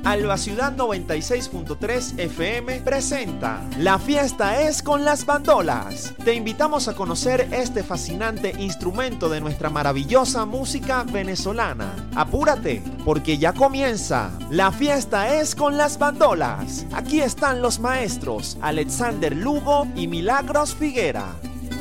Alba Ciudad 96.3 FM presenta La fiesta es con las bandolas. Te invitamos a conocer este fascinante instrumento de nuestra maravillosa música venezolana. Apúrate, porque ya comienza La fiesta es con las bandolas. Aquí están los maestros Alexander Lugo y Milagros Figuera.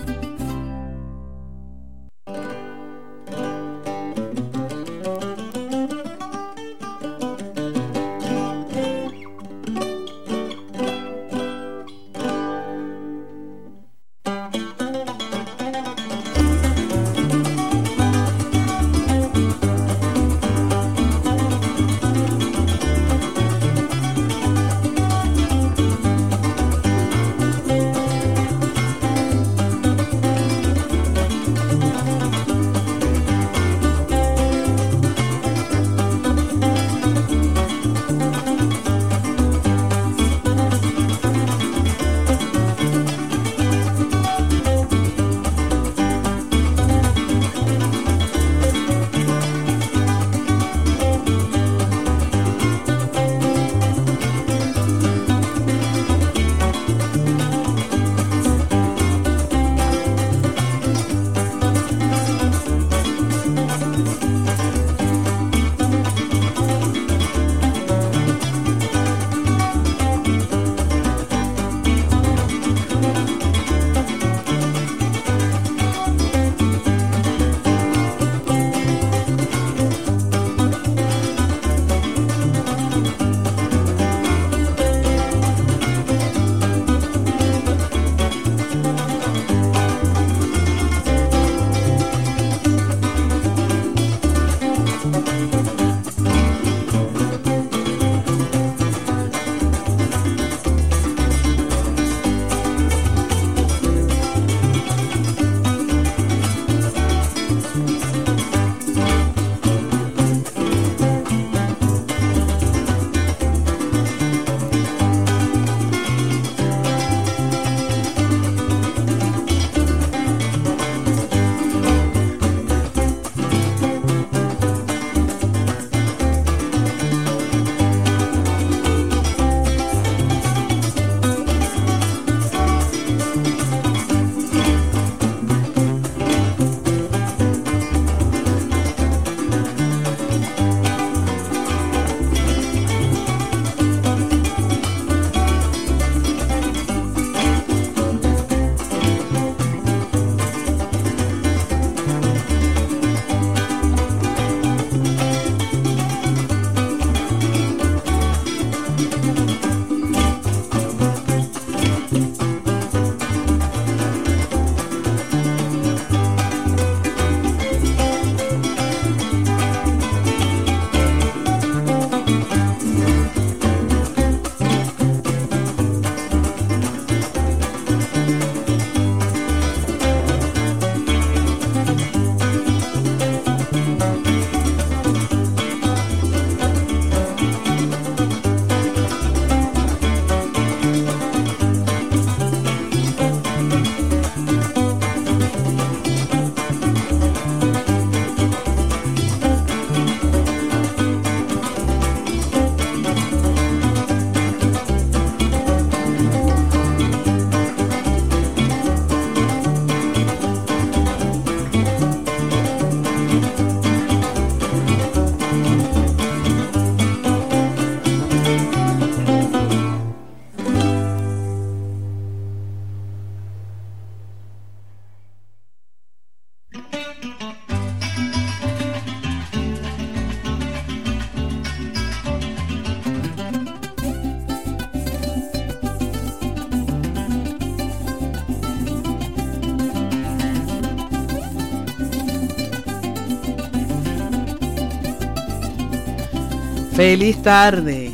Feliz tarde,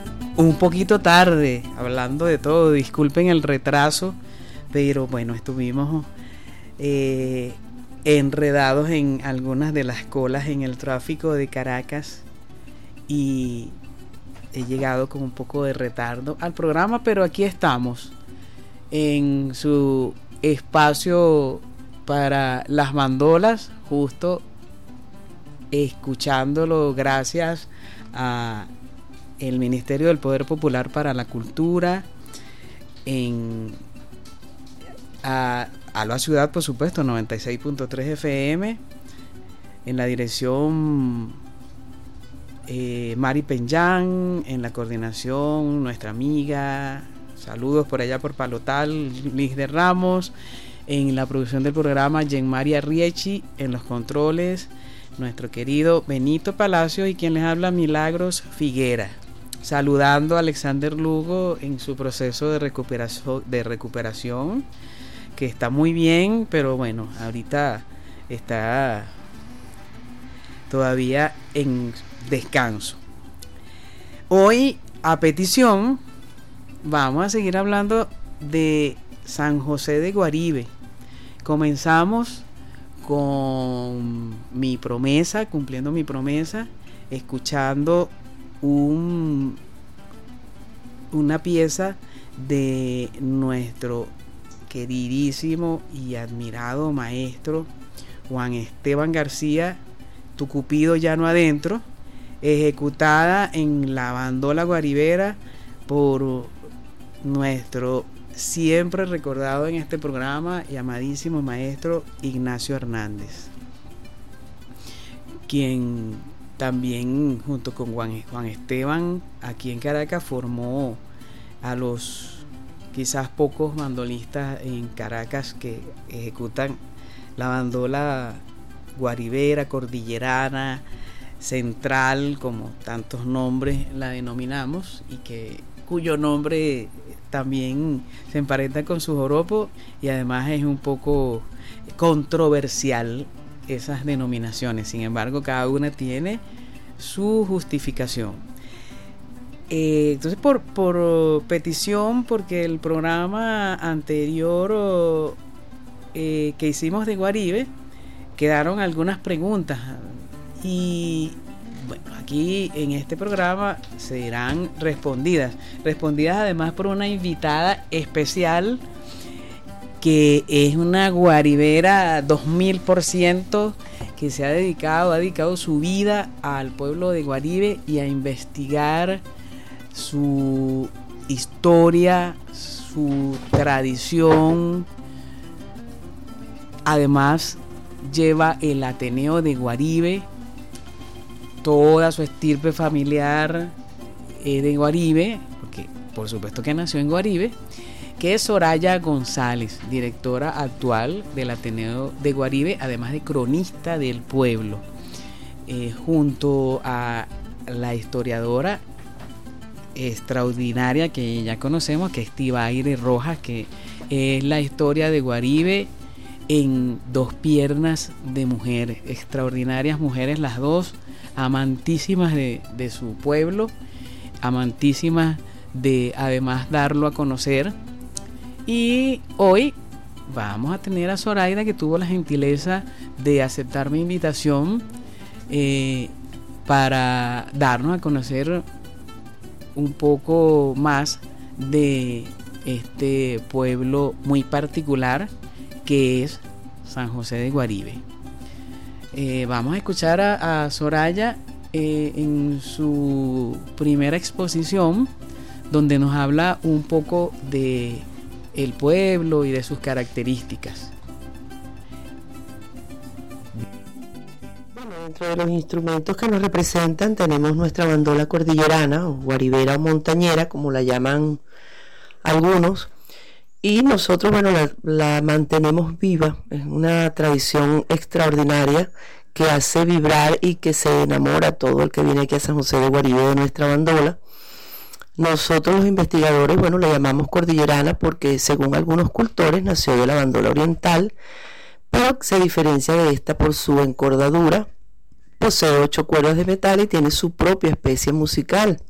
un poquito tarde, hablando de todo, disculpen el retraso, pero bueno, estuvimos enredados en algunas de las colas en el tráfico de Caracas y he llegado con un poco de retardo al programa, pero aquí estamos en su espacio para las bandolas, justo escuchándolo gracias a el Ministerio del Poder Popular para la Cultura, a la ciudad, por supuesto, 96.3 FM, en la dirección Mari Peñán, en la coordinación nuestra amiga, saludos por allá por Palotal, Liz de Ramos, en la producción del programa Jean-Maria Riechi, en los controles nuestro querido Benito Palacio y quien les habla Milagros Figuera, saludando a Alexander Lugo en su proceso de recuperación, que está muy bien, pero bueno, ahorita está todavía en descanso. Hoy, a petición, vamos a seguir hablando de San José de Guaribe. Comenzamos con mi promesa, cumpliendo mi promesa, escuchando una pieza de nuestro queridísimo y admirado maestro Juan Esteban García, Tu Cupido Llano Adentro, ejecutada en la bandola guaribera por nuestro siempre recordado en este programa y amadísimo maestro Ignacio Hernández, quien también junto con Juan Esteban aquí en Caracas formó a los quizás pocos bandolistas en Caracas que ejecutan la bandola guaribera, cordillerana, central, como tantos nombres la denominamos, y cuyo nombre también se emparenta con su joropo, y además es un poco controversial esas denominaciones. Sin embargo, cada una tiene su justificación. Entonces, por petición, porque el programa anterior que hicimos de Guaribe quedaron algunas preguntas, y bueno, aquí en este programa serán respondidas además por una invitada especial que es una guaribera 2000%, que ha dedicado su vida al pueblo de Guaribe y a investigar su historia, su tradición. Además, lleva el Ateneo de Guaribe, toda su estirpe familiar de Guaribe, porque por supuesto que nació en Guaribe, que es Soraya González, directora actual del Ateneo de Guaribe, además de cronista del pueblo, junto a la historiadora extraordinaria que ya conocemos, que es Tibaire Rojas, que es la historia de Guaribe en dos piernas de mujeres, extraordinarias mujeres las dos, amantísimas de su pueblo, amantísimas de además darlo a conocer. Y hoy vamos a tener a Zoraida, que tuvo la gentileza de aceptar mi invitación para darnos a conocer un poco más de este pueblo muy particular que es San José de Guaribe. Vamos a escuchar a Soraya en su primera exposición, donde nos habla un poco de el pueblo y de sus características. Bueno, dentro de los instrumentos que nos representan tenemos nuestra bandola cordillerana o guaribera o montañera, como la llaman algunos, y nosotros, bueno, la mantenemos viva. Es una tradición extraordinaria que hace vibrar y que se enamora a todo el que viene aquí a San José de Guaribe de nuestra bandola. Nosotros los investigadores, bueno, la llamamos cordillerana porque según algunos cultores nació de la bandola oriental, pero se diferencia de esta por su encordadura. Posee 8 cuerdas de metal y tiene su propia especie musical.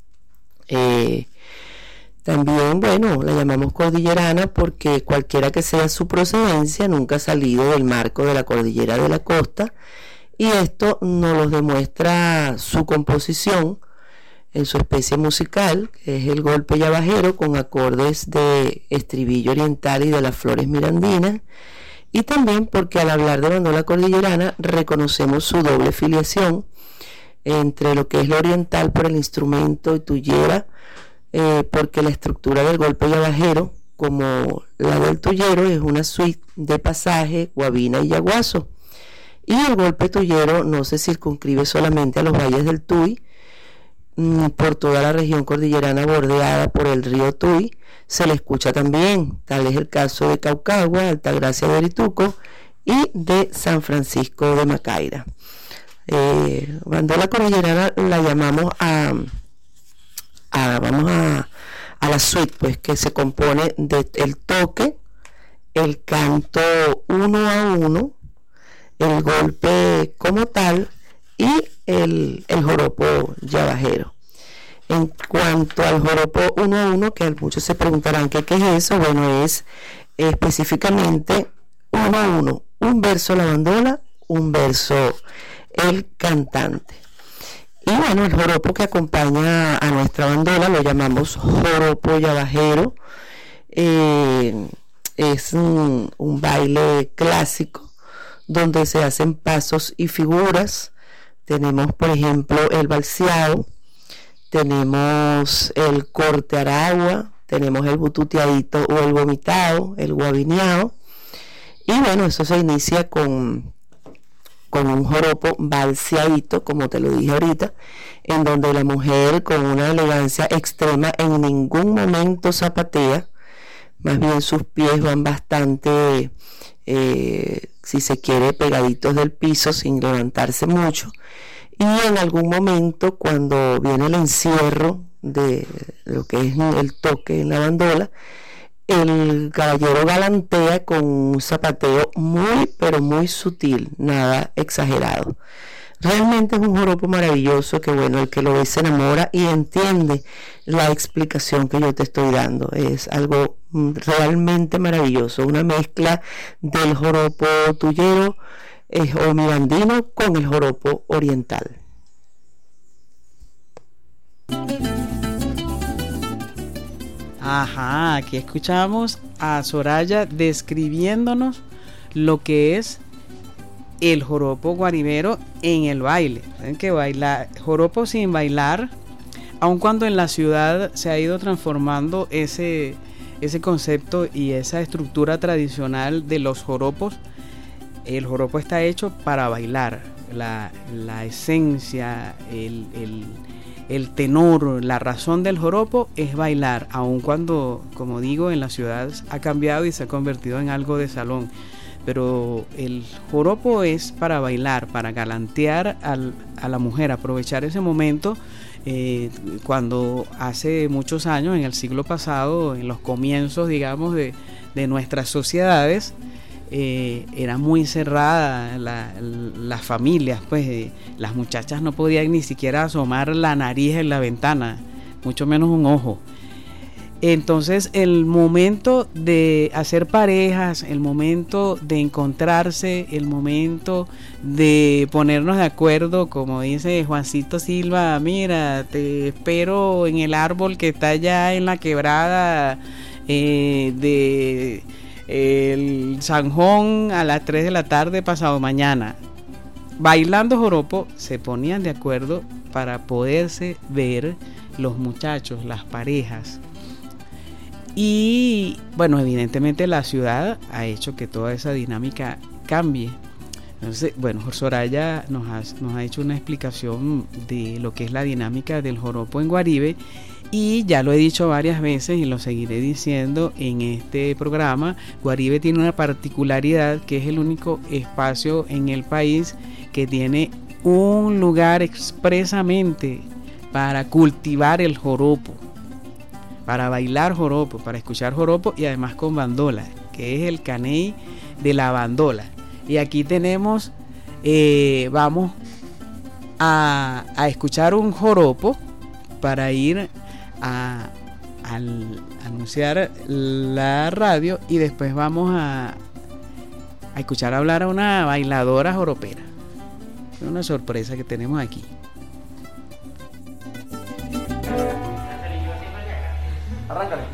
También, bueno, la llamamos cordillerana porque cualquiera que sea su procedencia nunca ha salido del marco de la cordillera de la costa, y esto nos lo demuestra su composición en su especie musical, que es el golpe yabajero con acordes de estribillo oriental y de las flores mirandinas, y también porque al hablar de bandola cordillerana reconocemos su doble filiación entre lo que es lo oriental por el instrumento y tuyera, porque la estructura del golpe yabajero, como la del tuyero, es una suite de pasaje, guabina y yaguazo. Y el golpe tuyero no se circunscribe solamente a los valles del Tuy, por toda la región cordillerana bordeada por el río Tuy se le escucha también, tal es el caso de Caucagua, Altagracia de Orituco y de San Francisco de Macaira. Bandola cordillerana la llamamos a la suite, pues, que se compone del toque, el canto 1 a 1, el golpe como tal y el joropo yabajero. En cuanto al joropo 1 a 1, que muchos se preguntarán qué es eso, bueno, es específicamente 1 a 1, un verso la bandola, un verso el cantante. Y bueno, el joropo que acompaña a nuestra bandola lo llamamos joropo yabajero. Es un baile clásico donde se hacen pasos y figuras. Tenemos, por ejemplo, el balseado, tenemos el corte aragua, tenemos el bututeadito o el vomitado, el guabineado. Y bueno, eso se inicia con un joropo balseadito, como te lo dije ahorita, en donde la mujer con una elegancia extrema en ningún momento zapatea, más bien sus pies van bastante, si se quiere, pegaditos del piso sin levantarse mucho, y en algún momento cuando viene el encierro de lo que es el toque en la bandola, el caballero galantea con un zapateo muy pero muy sutil, nada exagerado. Realmente es un joropo maravilloso que, bueno, el que lo ve se enamora y entiende la explicación que yo te estoy dando. Es algo realmente maravilloso, una mezcla del joropo tuyero o mirandino con el joropo oriental. Ajá, aquí escuchamos a Soraya describiéndonos lo que es el joropo guaribero en el baile. ¿Saben que bailar joropo sin bailar? Aun cuando en la ciudad se ha ido transformando ese concepto y esa estructura tradicional de los joropos, el joropo está hecho para bailar. La esencia, el tenor, la razón del joropo es bailar, aun cuando, como digo, en la ciudad ha cambiado y se ha convertido en algo de salón. Pero el joropo es para bailar, para galantear a la mujer, aprovechar ese momento. Cuando hace muchos años, en el siglo pasado, en los comienzos, digamos, de nuestras sociedades, era muy cerrada las familias, pues las muchachas no podían ni siquiera asomar la nariz en la ventana, mucho menos un ojo. Entonces el momento de hacer parejas, el momento de encontrarse, el momento de ponernos de acuerdo, como dice Juancito Silva, mira, te espero en el árbol que está allá en la quebrada de el Sanjón a las 3 de la tarde pasado mañana. Bailando joropo se ponían de acuerdo para poderse ver los muchachos, las parejas. Y bueno, evidentemente la ciudad ha hecho que toda esa dinámica cambie. Entonces, bueno, Soraya nos ha hecho una explicación de lo que es la dinámica del joropo en Guaribe. Y ya lo he dicho varias veces y lo seguiré diciendo en este programa, Guaribe tiene una particularidad que es el único espacio en el país que tiene un lugar expresamente para cultivar el joropo, para bailar joropo, para escuchar joropo y además con bandola, que es el caney de la bandola. Y aquí tenemos, vamos a escuchar un joropo para ir a anunciar la radio y después vamos a escuchar hablar a una bailadora joropera. Es una sorpresa que tenemos aquí. Arráncale.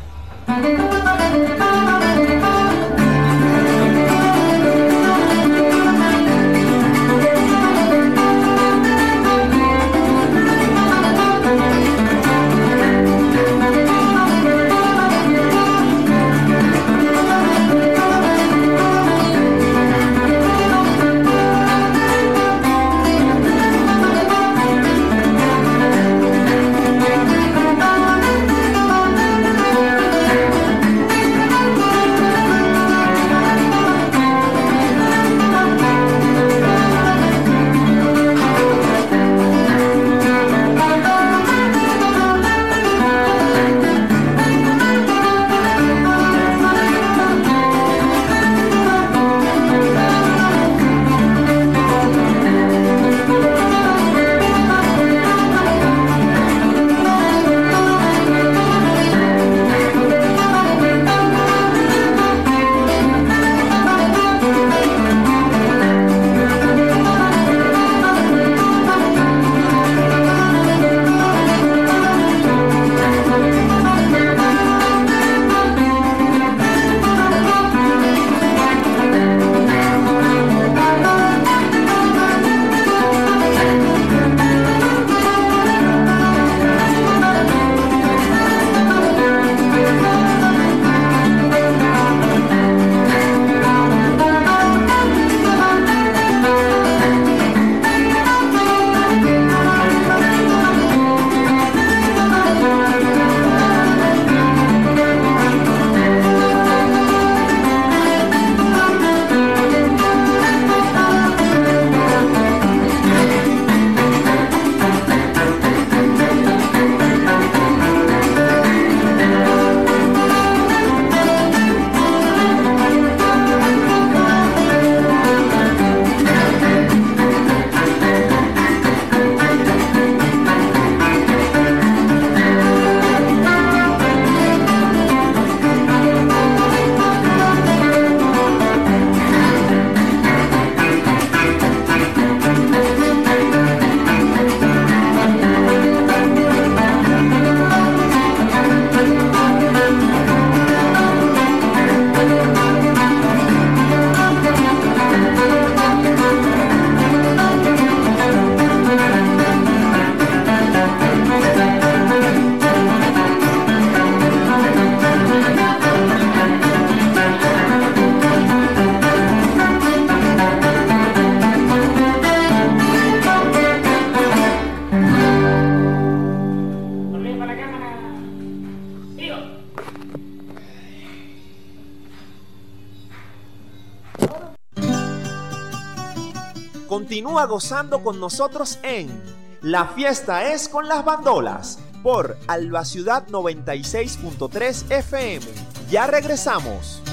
Continúa gozando con nosotros en La Fiesta es con las Bandolas por Alba Ciudad 96.3 FM. Ya regresamos.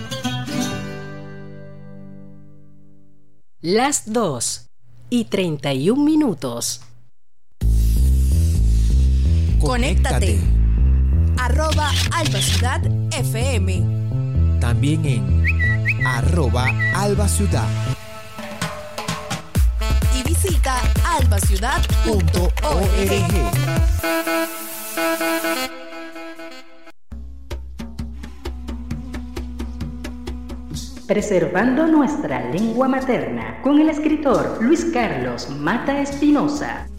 Las 2:31. Conéctate. @Alba Ciudad FM. También en @Alba Ciudad. Y visita albaciudad.org. Preservando nuestra lengua materna con el escritor Luis Carlos Mata Espinosa.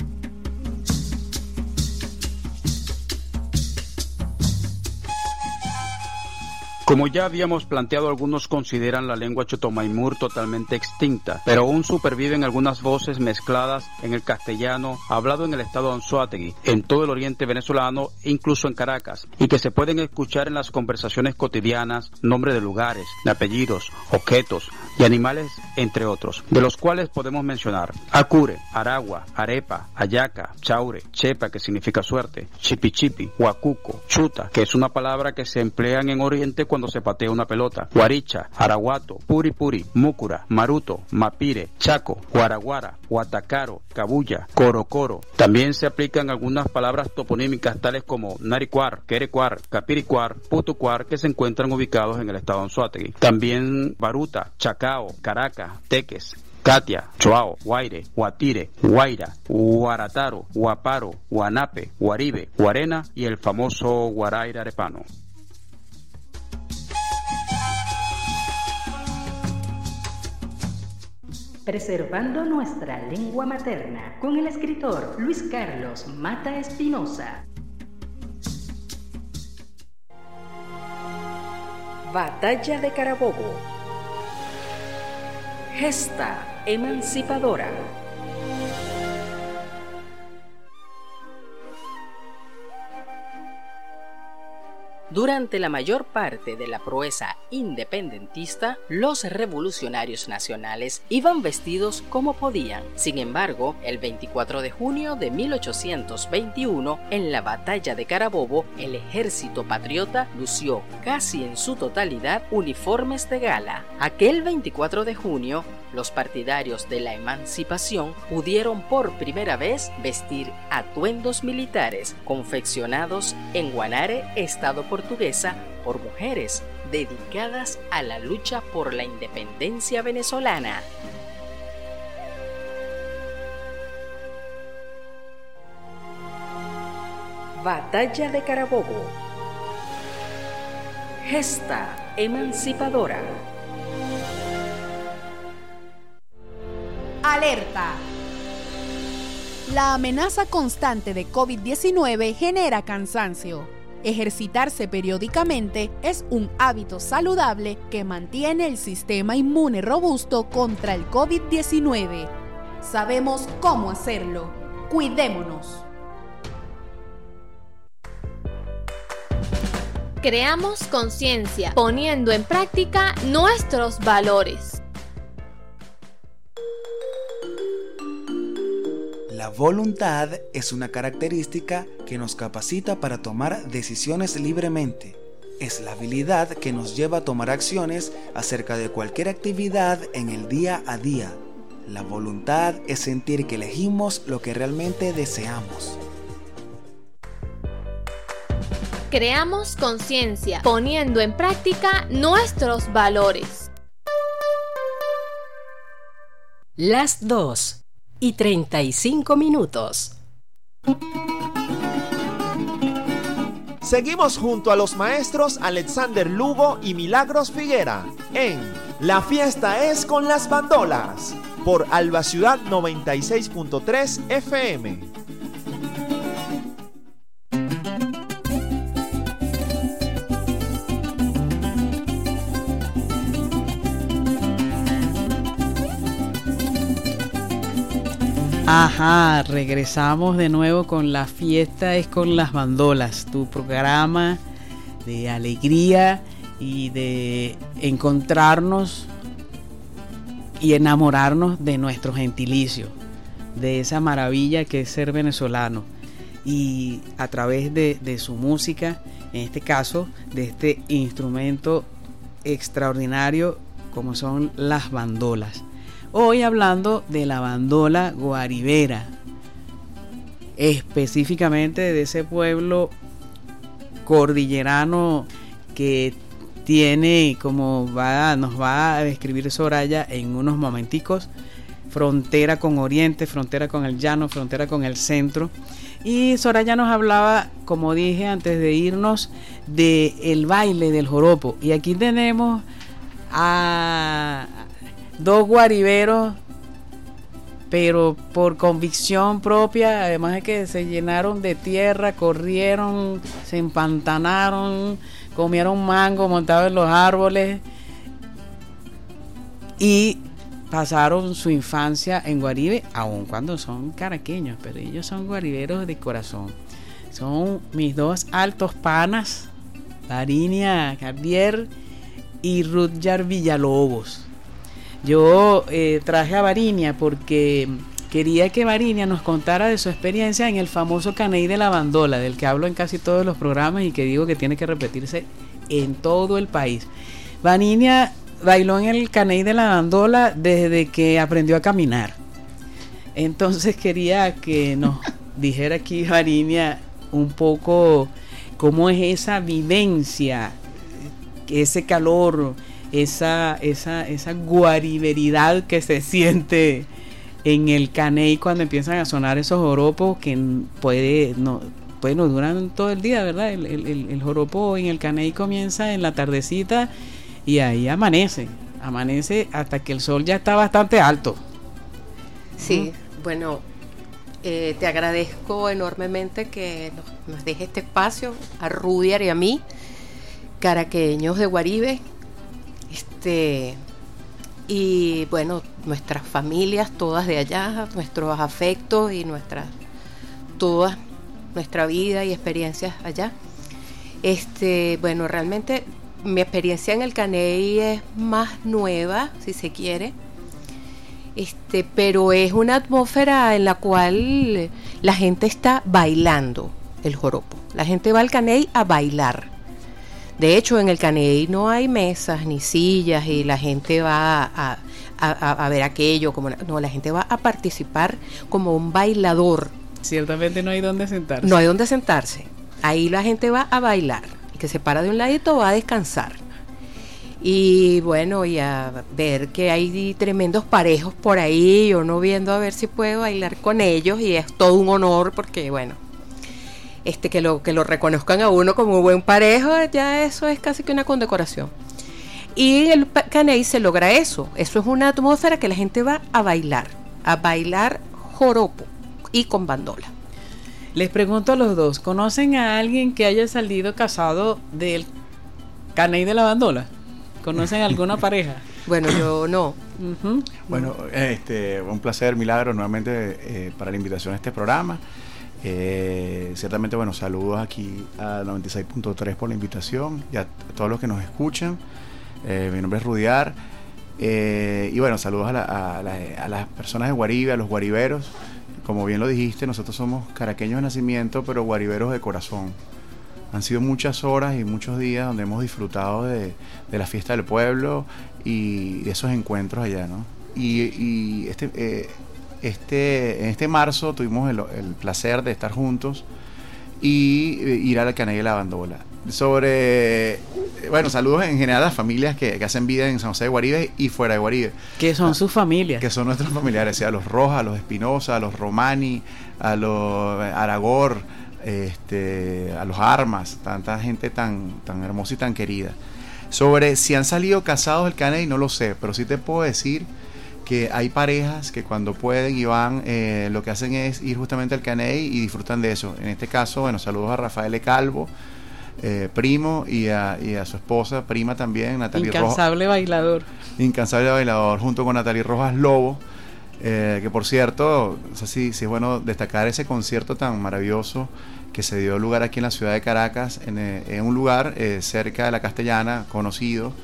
Como ya habíamos planteado, algunos consideran la lengua chotomaimur totalmente extinta, pero aún superviven algunas voces mezcladas en el castellano hablado en el estado de Anzoátegui, en todo el oriente venezolano e incluso en Caracas, y que se pueden escuchar en las conversaciones cotidianas, nombres de lugares, de apellidos, objetos y animales, entre otros, de los cuales podemos mencionar Acure, Aragua, Arepa, Ayaca, Chaure, Chepa, que significa suerte, Chipichipi, Huacuco, Chuta, que es una palabra que se emplean en Oriente cuando se patea una pelota, Guaricha, Araguato, Puri Puri, Múcura, Maruto, Mapire, Chaco, Guaraguara, Guatacaro, Cabuya, Corocoro. También se aplican algunas palabras toponímicas tales como Naricuar, Querecuar, Capiricuar, Putucuar, que se encuentran ubicados en el estado de Anzoátegui. También Baruta, Chacao, Caracas, Teques, Catia, Choao, Guaire, Guatire, Guaira, Guarataro, Guaparo, Guanape, Guaribe, Guarena y el famoso Guaraira arepano. Preservando nuestra lengua materna con el escritor Luis Carlos Mata Espinosa. Batalla de Carabobo. Gesta emancipadora. Durante la mayor parte de la proeza independentista, los revolucionarios nacionales iban vestidos como podían. Sin embargo, el 24 de junio de 1821, en la batalla de Carabobo, el ejército patriota lució casi en su totalidad uniformes de gala. Aquel 24 de junio, los partidarios de la emancipación pudieron por primera vez vestir atuendos militares confeccionados en Guanare, estado portuguesa, por mujeres dedicadas a la lucha por la independencia venezolana. Batalla de Carabobo. Gesta emancipadora. Alerta. La amenaza constante de COVID-19 genera cansancio. Ejercitarse periódicamente es un hábito saludable que mantiene el sistema inmune robusto contra el COVID-19. Sabemos cómo hacerlo. Cuidémonos. Creamos conciencia, poniendo en práctica nuestros valores. La voluntad es una característica que nos capacita para tomar decisiones libremente. Es la habilidad que nos lleva a tomar acciones acerca de cualquier actividad en el día a día. La voluntad es sentir que elegimos lo que realmente deseamos. Creamos conciencia, poniendo en práctica nuestros valores. Las 2:35. Seguimos junto a los maestros Alexander Lugo y Milagros Figuera en La Fiesta es con las Bandolas por Alba Ciudad 96.3 FM. Ajá, regresamos de nuevo con La Fiesta es con las Bandolas, tu programa de alegría y de encontrarnos y enamorarnos de nuestro gentilicio, de esa maravilla que es ser venezolano, y a través de su música, en este caso de este instrumento extraordinario como son las bandolas. Hoy hablando de la bandola guaribera, específicamente de ese pueblo cordillerano que tiene, como nos va a describir Soraya en unos momenticos, frontera con Oriente, frontera con el llano, frontera con el centro. Y Soraya nos hablaba, como dije antes de irnos, de el baile del joropo. Y aquí tenemos a dos guariberos, pero por convicción propia, además de que se llenaron de tierra, corrieron, se empantanaron, comieron mango montado en los árboles y pasaron su infancia en Guaribe, aun cuando son caraqueños, pero ellos son guariberos de corazón. Son mis dos altos panas, Varinia Javier y Rudjar Villalobos. Yo traje a Varinia porque quería que Varinia nos contara de su experiencia en el famoso Caney de la Bandola, del que hablo en casi todos los programas y que digo que tiene que repetirse en todo el país. Varinia bailó en el Caney de la Bandola desde que aprendió a caminar. Entonces quería que nos dijera aquí Varinia un poco cómo es esa vivencia, ese calor, esa guariberidad que se siente en el Caney cuando empiezan a sonar esos joropos que no duran todo el día, ¿verdad? El joropo en el Caney comienza en la tardecita y ahí amanece hasta que el sol ya está bastante alto. Sí, bueno, te agradezco enormemente que nos deje este espacio a Rudjar y a mí, caraqueños de Guaribe. Y bueno, nuestras familias todas de allá, nuestros afectos y toda nuestra vida y experiencias allá. Bueno, realmente mi experiencia en el Caney es más nueva, si se quiere, pero es una atmósfera en la cual la gente está bailando el joropo. La gente va al Caney a bailar. De hecho, en el Caney no hay mesas ni sillas y la gente va a ver aquello. No, la gente va a participar como un bailador. Ciertamente no hay donde sentarse. No hay donde sentarse. Ahí la gente va a bailar. El que se para de un ladito va a descansar. Y bueno, y a ver que hay tremendos parejos por ahí. Yo no viendo a ver si puedo bailar con ellos. Y es todo un honor porque, bueno, que lo reconozcan a uno como un buen parejo, ya eso es casi que una condecoración. Y en el Caney se logra eso. Eso es una atmósfera que la gente va a bailar joropo y con bandola. Les pregunto a los dos, ¿conocen a alguien que haya salido casado del Caney de la Bandola? ¿Conocen alguna pareja? Bueno, yo no. Uh-huh. Bueno, un placer, Milagro, nuevamente para la invitación a este programa. Ciertamente, bueno, saludos aquí a 96.3 por la invitación y a todos los que nos escuchan. Mi nombre es Rudjar y bueno, saludos a las personas de Guaribe, a los guariberos. Como bien lo dijiste, nosotros somos caraqueños de nacimiento, pero guariberos de corazón. Han sido muchas horas y muchos días donde hemos disfrutado de la fiesta del pueblo y de esos encuentros allá, ¿no? Y en este marzo tuvimos el placer de estar juntos y ir al Caney de la Bandola. Saludos en general a las familias que hacen vida en San José de Guaribe y fuera de Guaribe. Que son sus familias. Que son nuestros familiares, o sea, a los Rojas, a los Espinosa, a los Romani, a los Aragor, a los Armas, tanta gente tan hermosa y tan querida. Sobre si han salido casados del Caney, no lo sé, pero sí te puedo decir que hay parejas que cuando pueden y van, lo que hacen es ir justamente al Caney y disfrutan de eso. En este caso, bueno, saludos a Rafael Calvo, primo, y a su esposa, prima también, Natalie Rojas. Incansable bailador, junto con Natalie Rojas Lobo, que por cierto, o sea, sí es bueno destacar ese concierto tan maravilloso que se dio lugar aquí en la ciudad de Caracas, en un lugar cerca de la Castellana, conocido,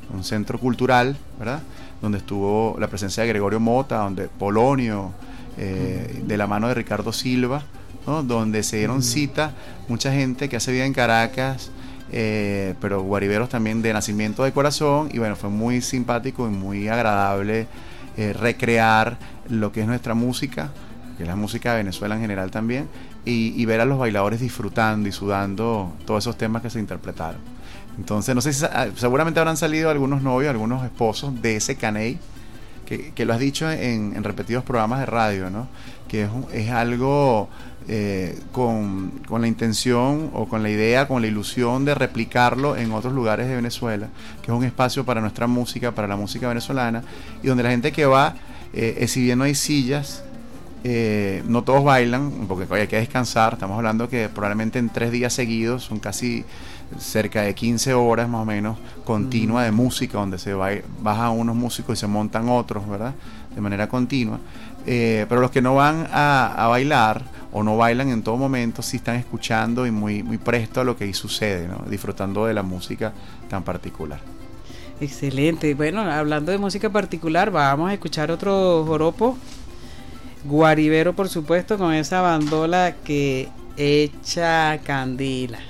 un centro cultural, ¿verdad? Donde estuvo la presencia de Gregorio Mota, donde Polonio, de la mano de Ricardo Silva, ¿no? Donde se dieron cita mucha gente que hace vida en Caracas, pero guariberos también de nacimiento de corazón, y bueno, fue muy simpático y muy agradable recrear lo que es nuestra música, que es la música de Venezuela en general también, y ver a los bailadores disfrutando y sudando todos esos temas que se interpretaron. Entonces, no sé si seguramente habrán salido algunos novios, algunos esposos de ese caney, que lo has dicho en repetidos programas de radio, ¿no? Que es algo con la intención o con la idea, con la ilusión de replicarlo en otros lugares de Venezuela, que es un espacio para nuestra música, para la música venezolana, y donde la gente que va, si bien no hay sillas, no todos bailan, porque hay que descansar. Estamos hablando que probablemente en 3 días seguidos, son casi cerca de 15 horas más o menos continua de música, donde se bajan unos músicos y se montan otros, ¿verdad? De manera continua. Pero los que no van a bailar o no bailan en todo momento, sí están escuchando y muy, muy presto a lo que ahí sucede, ¿no? Disfrutando de la música tan particular. Excelente. Bueno, hablando de música particular, vamos a escuchar otro joropo guaribero, por supuesto, con esa bandola que echa candila.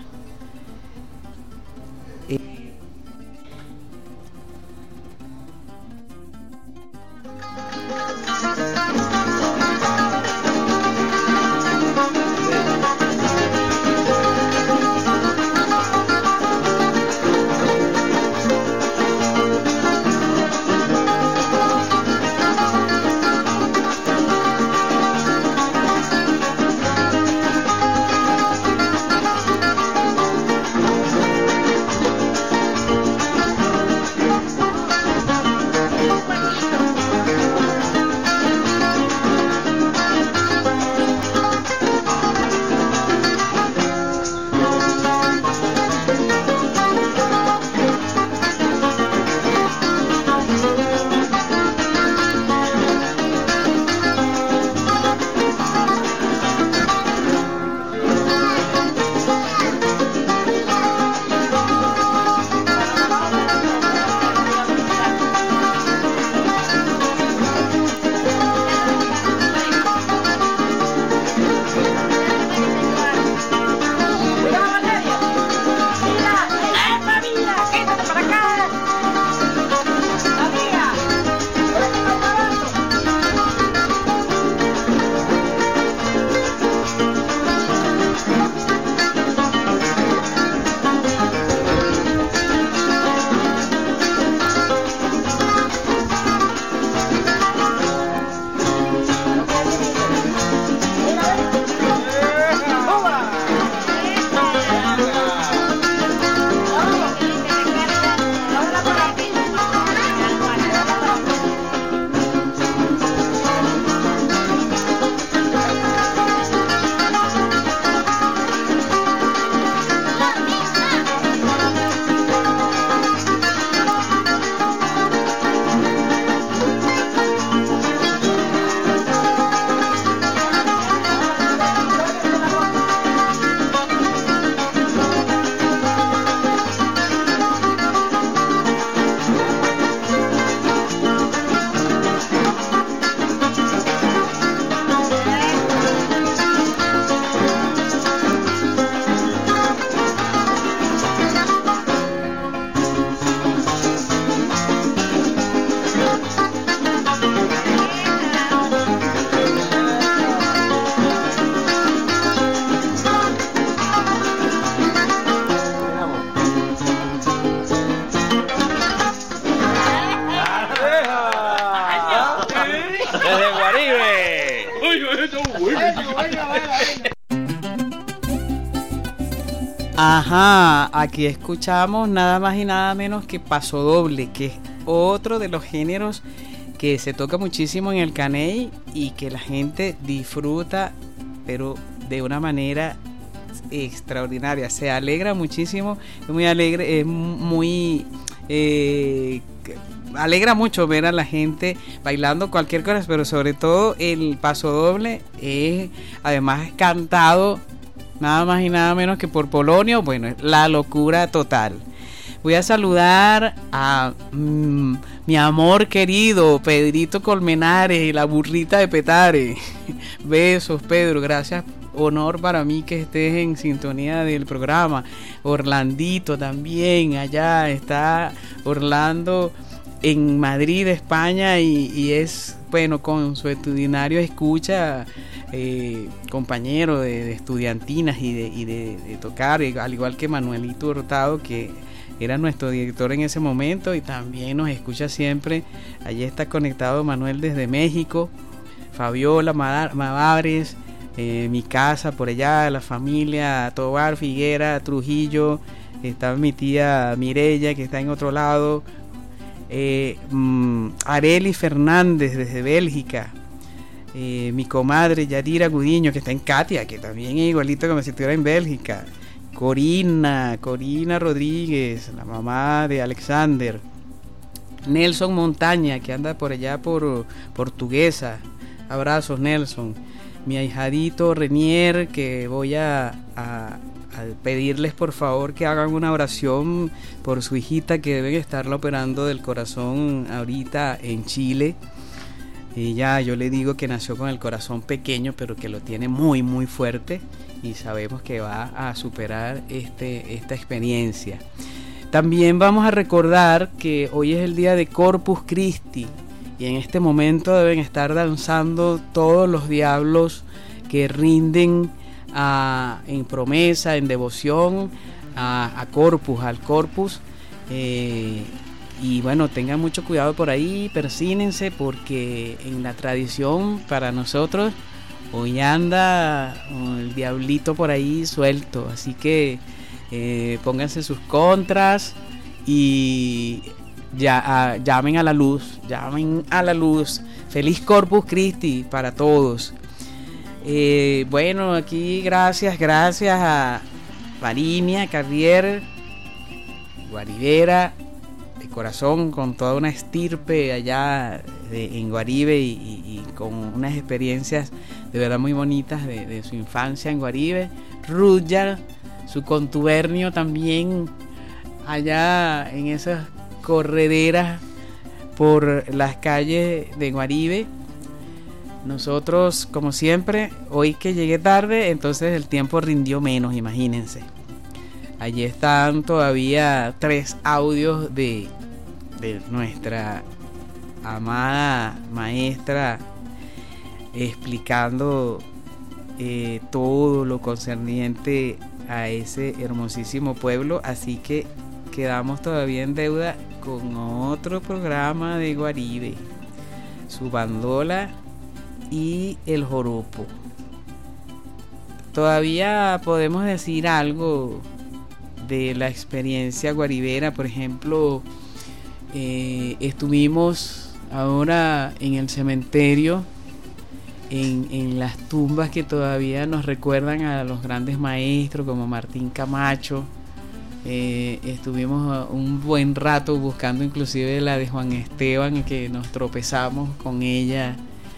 Ajá, aquí escuchamos nada más y nada menos que Pasodoble, que es otro de los géneros que se toca muchísimo en el caney y que la gente disfruta, pero de una manera extraordinaria. Se alegra muchísimo, es muy alegre, es muy alegra mucho ver a la gente bailando cualquier cosa, pero sobre todo el Pasodoble es además cantado nada más y nada menos que por Polonio. Bueno, la locura total. Voy a saludar a mi amor querido Pedrito Colmenares y la burrita de Petare. Besos, Pedro, gracias. Honor para mí que estés en sintonía del programa. Orlandito también, allá está Orlando en Madrid, España, y es, bueno, consuetudinario escucha, compañero de estudiantinas y de tocar, al igual que Manuelito Hurtado, que era nuestro director en ese momento y también nos escucha siempre. Allí está conectado Manuel desde México, Fabiola Mavares, mi casa por allá, la familia Tobar, Figuera, Trujillo, está mi tía Mireya que está en otro lado, Areli Fernández desde Bélgica, mi comadre Yadira Gudiño que está en Katia, que también es igualito como si estuviera en Bélgica, Corina Rodríguez, la mamá de Alexander, Nelson Montaña que anda por allá por Portuguesa, abrazos Nelson, mi ahijadito Renier, que voy a pedirles por favor que hagan una oración por su hijita que deben estarla operando del corazón ahorita en Chile. Ella, yo le digo que nació con el corazón pequeño, pero que lo tiene muy muy fuerte y sabemos que va a superar esta experiencia. También vamos a recordar que hoy es el día de Corpus Christi y en este momento deben estar danzando todos los diablos que rinden en promesa, en devoción al Corpus. Y bueno, tengan mucho cuidado por ahí, persínense, porque en la tradición para nosotros hoy anda el diablito por ahí suelto, así que pónganse sus contras y llamen a la luz. Feliz Corpus Christi para todos. Bueno, aquí gracias a Varinia, Carrier, Guaribera, de corazón, con toda una estirpe allá en Guaribe y con unas experiencias de verdad muy bonitas de su infancia en Guaribe. Rudyard, su contubernio también allá en esas correderas por las calles de Guaribe. Nosotros, como siempre, hoy que llegué tarde, entonces el tiempo rindió menos, imagínense. Allí están todavía 3 audios de nuestra amada maestra explicando todo lo concerniente a ese hermosísimo pueblo, así que quedamos todavía en deuda con otro programa de Guaribe, su bandola y el joropo. Todavía podemos decir algo de la experiencia guaribera. Por ejemplo, estuvimos ahora en el cementerio, en las tumbas que todavía nos recuerdan a los grandes maestros como Martín Camacho. Estuvimos un buen rato buscando inclusive la de Juan Esteban, que nos tropezamos con ella.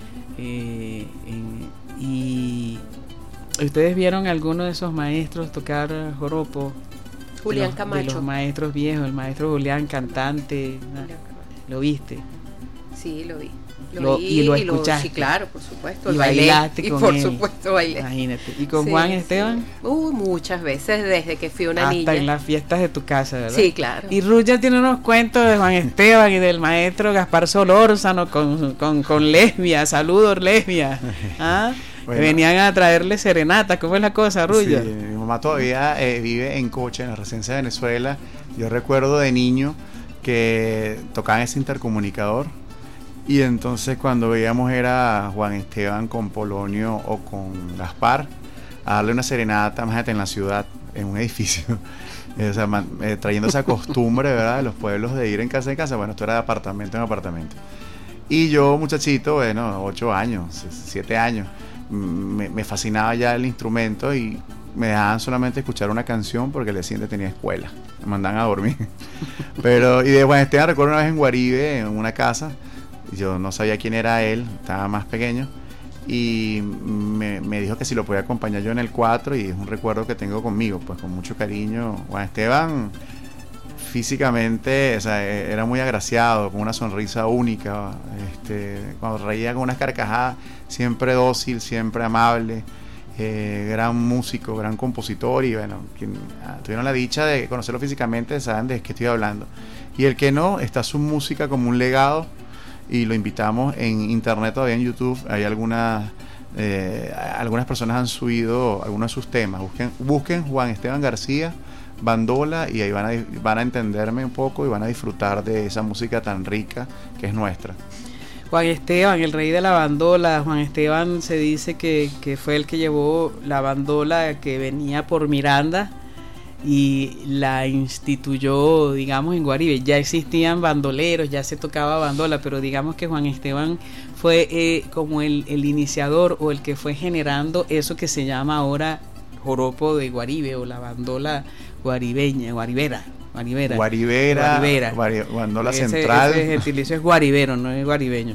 Y ¿ustedes vieron a alguno de esos maestros tocar joropo? Julián Camacho. De los maestros viejos, el maestro Julián, cantante. ¿Lo viste? Sí, lo vi. Y lo escuchaste. Sí, claro, por supuesto. Y bailaste con por él. Supuesto bailé. Imagínate. ¿Y con Juan Esteban? Muchas veces, desde que fui una niña. Hasta en las fiestas de tu casa, ¿verdad? Sí, claro. Y Ruya tiene unos cuentos de Juan Esteban y del maestro Gaspar Solórzano con lesbia. Saludos, lesbia. ¿Ah? Bueno. Venían a traerle serenata. ¿Cómo es la cosa, Ruya? Sí, mi mamá todavía vive en Coche, en la residencia de Venezuela. Yo recuerdo de niño que tocaban ese intercomunicador. Y entonces cuando veíamos era Juan Esteban con Polonio o con Gaspar a darle una serenata, imagínate, en la ciudad, en un edificio, o sea, trayendo esa costumbre, ¿verdad?, de los pueblos de ir en casa, bueno, esto era de apartamento en apartamento. Y yo, muchachito, bueno, 8 años, 7 años, me fascinaba ya el instrumento y me dejaban solamente escuchar una canción porque el día siguiente tenía escuela, me mandaban a dormir. Y de Juan Esteban recuerdo una vez en Guaribe, en una casa. Yo no sabía quién era él, estaba más pequeño, y me dijo que si lo podía acompañar yo en el 4, y es un recuerdo que tengo conmigo, pues con mucho cariño. Juan Esteban físicamente, o sea, era muy agraciado, con una sonrisa única, cuando reía con unas carcajadas, siempre dócil, siempre amable, gran músico, gran compositor, y bueno, quien tuvieron la dicha de conocerlo físicamente saben de qué estoy hablando. Y el que no, está su música como un legado, y lo invitamos en internet, todavía en YouTube, hay algunas personas han subido algunos de sus temas. Busquen Juan Esteban García Bandola, y ahí van a entenderme un poco y van a disfrutar de esa música tan rica que es nuestra. Juan Esteban, el rey de la bandola. Juan Esteban se dice que fue el que llevó la bandola que venía por Miranda y la instituyó, digamos, en Guaribe. Ya existían bandoleros, ya se tocaba bandola, pero digamos que Juan Esteban fue como el iniciador, o el que fue generando eso que se llama ahora joropo de Guaribe, o la bandola guaribera, bandola central. Ese gentilicio es guaribero, no es guaribeño.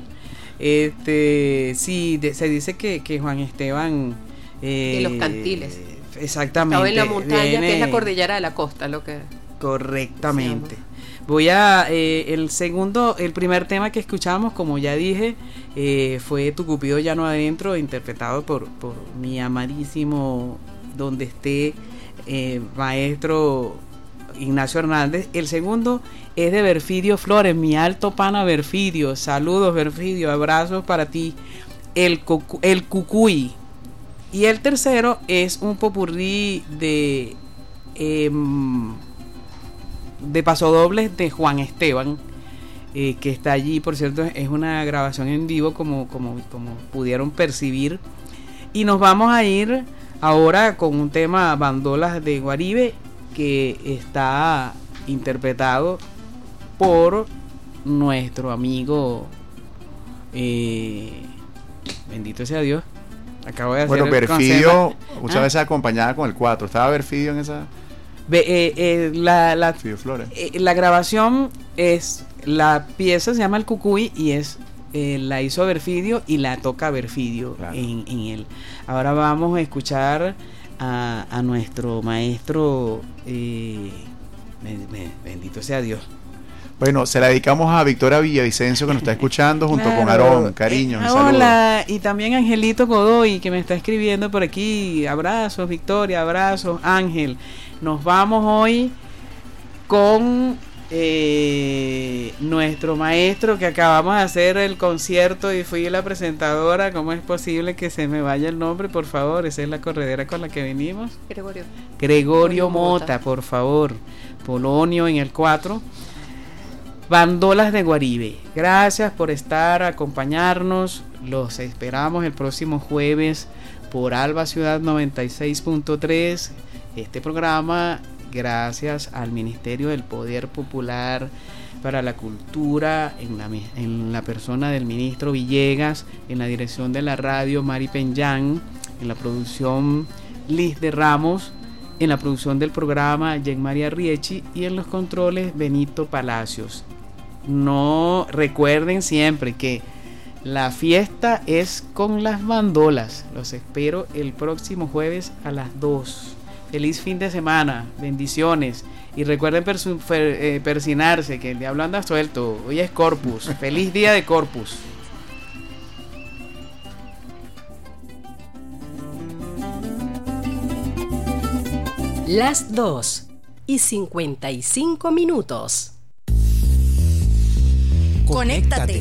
Sí, se dice que Juan Esteban de los Cantiles, exactamente, estaba en la montaña, que es la cordillera de la costa, lo que correctamente. Voy a el primer tema que escuchamos, como ya dije, fue Tu Cupido Llano Adentro, interpretado por mi amadísimo donde esté maestro Ignacio Hernández. El segundo es de Berfidio Flores, mi alto pana Berfidio. Saludos, Berfidio, abrazos para ti. El Cucuy. Y el tercero es un popurrí de pasodobles de Juan Esteban, que está allí, por cierto. Es una grabación en vivo, como pudieron percibir. Y nos vamos a ir ahora con un tema, Bandolas de Guaribe, que está interpretado por nuestro amigo, bendito sea Dios, acabo de hacer. Bueno, Berfidio muchas veces acompañada con el 4. ¿Estaba Berfidio en esa? Berfidio Flores. La grabación es, la pieza se llama El Cucuy, y es la hizo Berfidio y la toca Berfidio, claro, en él. Ahora vamos a escuchar a nuestro maestro, bendito sea Dios. Bueno, se la dedicamos a Victoria Villavicencio, que nos está escuchando, junto con Aarón. Cariños, hola, y también Angelito Godoy, que me está escribiendo por aquí. Abrazos, Victoria, abrazos, Ángel. Nos vamos hoy con nuestro maestro, que acabamos de hacer el concierto y fui la presentadora. ¿Cómo es posible que se me vaya el nombre? Por favor, esa es la corredera con la que venimos. Gregorio Mota, por favor. Polonio en el 4. Bandolas de Guaribe. Gracias por acompañarnos. Los esperamos el próximo jueves por Alba Ciudad 96.3. Este programa, gracias al Ministerio del Poder Popular para la Cultura, en la persona del ministro Villegas, en la dirección de la radio Mari Peñán, en la producción Liz de Ramos, en la producción del programa Jen María Riechi, y en los controles Benito Palacios. No, recuerden siempre que la fiesta es con las bandolas. Los espero el próximo jueves a las 2. Feliz fin de semana, bendiciones, y recuerden persinarse, que el diablo anda suelto. Hoy es Corpus. Feliz día de Corpus. Las 2:55. Conéctate.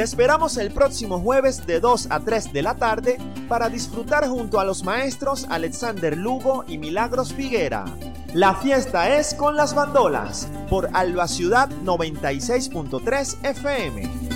esperamos el próximo jueves de 2 a 3 de la tarde para disfrutar junto a los maestros Alexander Lugo y Milagros Figuera. La fiesta es con las bandolas por Alba Ciudad 96.3 FM.